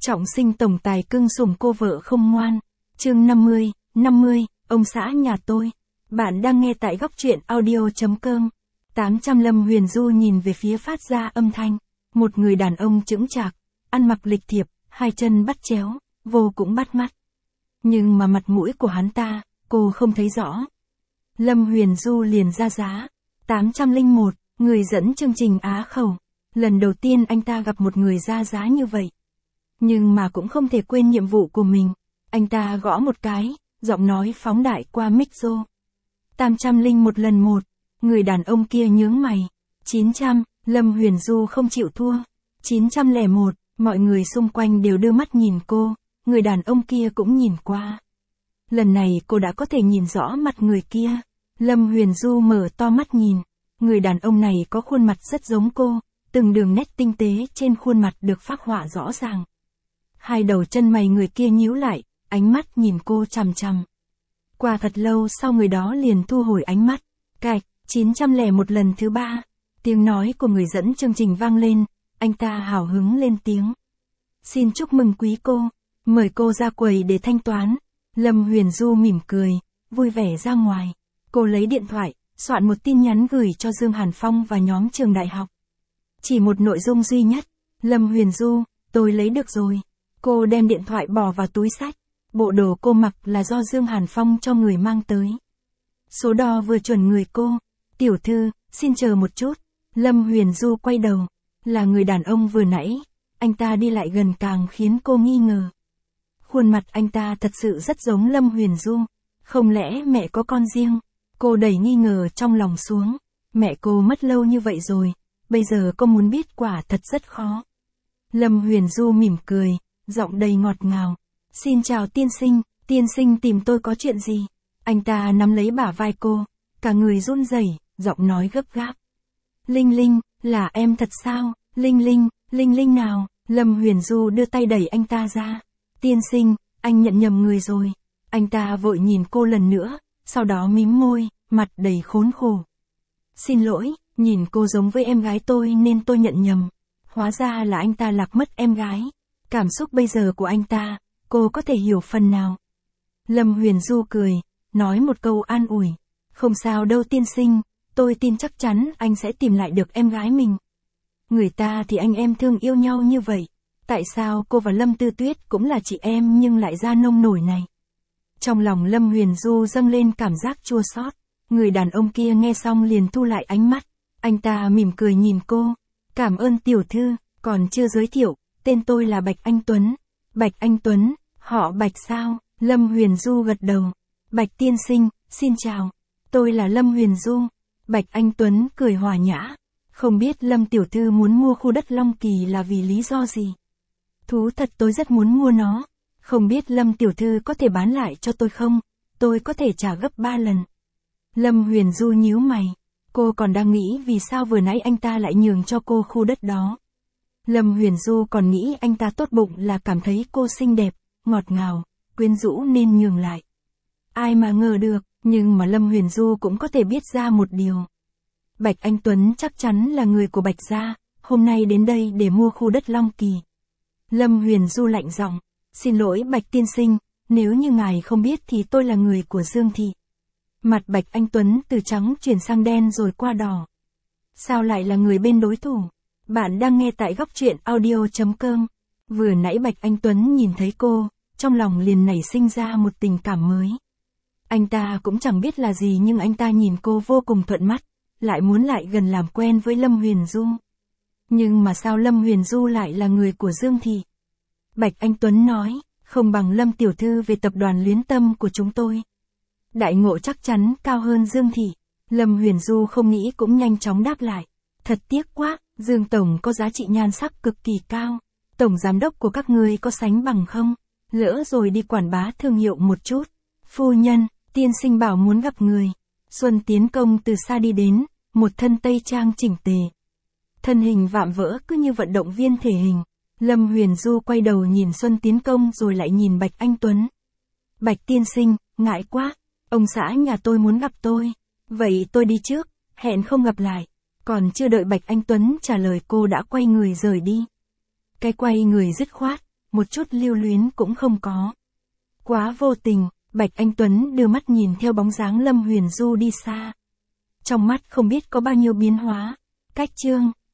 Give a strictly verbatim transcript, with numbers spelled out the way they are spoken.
Trọng sinh tổng tài cưng sủng cô vợ không ngoan. Chương năm mươi, năm mươi, ông xã nhà tôi. Bạn đang nghe tại góc truyện audio.com. tám trăm Lâm Huyền Du nhìn về phía phát ra âm thanh. Một người đàn ông chững chạc, ăn mặc lịch thiệp, hai chân bắt chéo, vô cũng bắt mắt. Nhưng mà mặt mũi của hắn ta, cô không thấy rõ. Lâm Huyền Du liền ra giá. tám trăm lẻ một, người dẫn chương trình Á Khẩu. Lần đầu tiên anh ta gặp một người ra giá như vậy. Nhưng mà cũng không thể quên nhiệm vụ của mình. Anh ta gõ một cái, giọng nói phóng đại qua micro. tám trăm lẻ một lần một, người đàn ông kia nhướng mày. chín trăm, Lâm Huyền Du không chịu thua. chín trăm lẻ một, mọi người xung quanh đều đưa mắt nhìn cô, người đàn ông kia cũng nhìn qua. Lần này cô đã có thể nhìn rõ mặt người kia. Lâm Huyền Du mở to mắt nhìn. Người đàn ông này có khuôn mặt rất giống cô, từng đường nét tinh tế trên khuôn mặt được phác họa rõ ràng. Hai đầu chân mày người kia nhíu lại, ánh mắt nhìn cô chằm chằm. Qua thật lâu sau người đó liền thu hồi ánh mắt. Cạch, chín trăm lẻ một lần thứ ba. Tiếng nói của người dẫn chương trình vang lên, anh ta hào hứng lên tiếng. Xin chúc mừng quý cô, mời cô ra quầy để thanh toán. Lâm Huyền Du mỉm cười, vui vẻ ra ngoài. Cô lấy điện thoại, soạn một tin nhắn gửi cho Dương Hàn Phong và nhóm trường đại học. Chỉ một nội dung duy nhất. Lâm Huyền Du, tôi lấy được rồi. Cô đem điện thoại bỏ vào túi xách. Bộ đồ cô mặc là do Dương Hàn Phong cho người mang tới. Số đo vừa chuẩn người cô. Tiểu thư, xin chờ một chút. Lâm Huyền Du quay đầu. Là người đàn ông vừa nãy. Anh ta đi lại gần càng khiến cô nghi ngờ. Khuôn mặt anh ta thật sự rất giống Lâm Huyền Du. Không lẽ mẹ có con riêng? Cô đẩy nghi ngờ trong lòng xuống. Mẹ cô mất lâu như vậy rồi. Bây giờ cô muốn biết quả thật rất khó. Lâm Huyền Du mỉm cười, giọng đầy ngọt ngào. Xin chào tiên sinh, tiên sinh tìm tôi có chuyện gì? Anh ta nắm lấy bả vai cô, cả người run rẩy, giọng nói gấp gáp. Linh Linh, là em thật sao? Linh Linh, Linh Linh nào? Lâm Huyền Du đưa tay đẩy anh ta ra. Tiên sinh, anh nhận nhầm người rồi. Anh ta vội nhìn cô lần nữa, sau đó mím môi, mặt đầy khốn khổ. Xin lỗi, nhìn cô giống với em gái tôi nên tôi nhận nhầm. Hóa ra là anh ta lạc mất em gái. Cảm xúc bây giờ của anh ta, cô có thể hiểu phần nào. Lâm Huyền Du cười, nói một câu an ủi. Không sao đâu tiên sinh, tôi tin chắc chắn anh sẽ tìm lại được em gái mình. Người ta thì anh em thương yêu nhau như vậy. Tại sao cô và Lâm Tư Tuyết cũng là chị em nhưng lại ra nông nổi này? Trong lòng Lâm Huyền Du dâng lên cảm giác chua xót. Người đàn ông kia nghe xong liền thu lại ánh mắt. Anh ta mỉm cười nhìn cô. Cảm ơn tiểu thư, còn chưa giới thiệu, tên tôi là Bạch Anh Tuấn. Bạch Anh Tuấn, họ Bạch sao? Lâm Huyền Du gật đầu. Bạch tiên sinh, xin chào. Tôi là Lâm Huyền Du. Bạch Anh Tuấn cười hòa nhã. Không biết Lâm tiểu thư muốn mua khu đất Long Kỳ là vì lý do gì? Thú thật tôi rất muốn mua nó. Không biết Lâm tiểu thư có thể bán lại cho tôi không? Tôi có thể trả gấp ba lần. Lâm Huyền Du nhíu mày. Cô còn đang nghĩ vì sao vừa nãy anh ta lại nhường cho cô khu đất đó. Lâm Huyền Du còn nghĩ anh ta tốt bụng là cảm thấy cô xinh đẹp, ngọt ngào, quyến rũ nên nhường lại. Ai mà ngờ được, nhưng mà Lâm Huyền Du cũng có thể biết ra một điều. Bạch Anh Tuấn chắc chắn là người của Bạch gia, hôm nay đến đây để mua khu đất Long Kỳ. Lâm Huyền Du lạnh giọng, xin lỗi Bạch tiên sinh, nếu như ngài không biết thì tôi là người của Dương thị. Mặt Bạch Anh Tuấn từ trắng chuyển sang đen rồi qua đỏ. Sao lại là người bên đối thủ? Bạn đang nghe tại góc truyện audio.com. Vừa nãy Bạch Anh Tuấn nhìn thấy cô, trong lòng liền nảy sinh ra một tình cảm mới. Anh ta cũng chẳng biết là gì nhưng anh ta nhìn cô vô cùng thuận mắt, lại muốn lại gần làm quen với Lâm Huyền Du. Nhưng mà sao Lâm Huyền Du lại là người của Dương thị? Bạch Anh Tuấn nói, không bằng Lâm tiểu thư về tập đoàn Luyến Tâm của chúng tôi. Đại ngộ chắc chắn cao hơn Dương thị. Lâm Huyền Du không nghĩ cũng nhanh chóng đáp lại. Thật tiếc quá, Dương Tổng có giá trị nhan sắc cực kỳ cao. Tổng giám đốc của các ngươi có sánh bằng không? Lỡ rồi đi quảng bá thương hiệu một chút. Phu nhân, tiên sinh bảo muốn gặp người. Xuân Tiến Công từ xa đi đến, một thân tây trang chỉnh tề. Thân hình vạm vỡ cứ như vận động viên thể hình. Lâm Huyền Du quay đầu nhìn Xuân Tiến Công rồi lại nhìn Bạch Anh Tuấn. Bạch tiên sinh, ngại quá. Ông xã nhà tôi muốn gặp tôi. Vậy tôi đi trước, hẹn không gặp lại. Còn chưa đợi Bạch Anh Tuấn trả lời cô đã quay người rời đi. Cái quay người dứt khoát, một chút lưu luyến cũng không có. Quá vô tình, Bạch Anh Tuấn đưa mắt nhìn theo bóng dáng Lâm Huyền Du đi xa. Trong mắt không biết có bao nhiêu biến hóa. Cách chương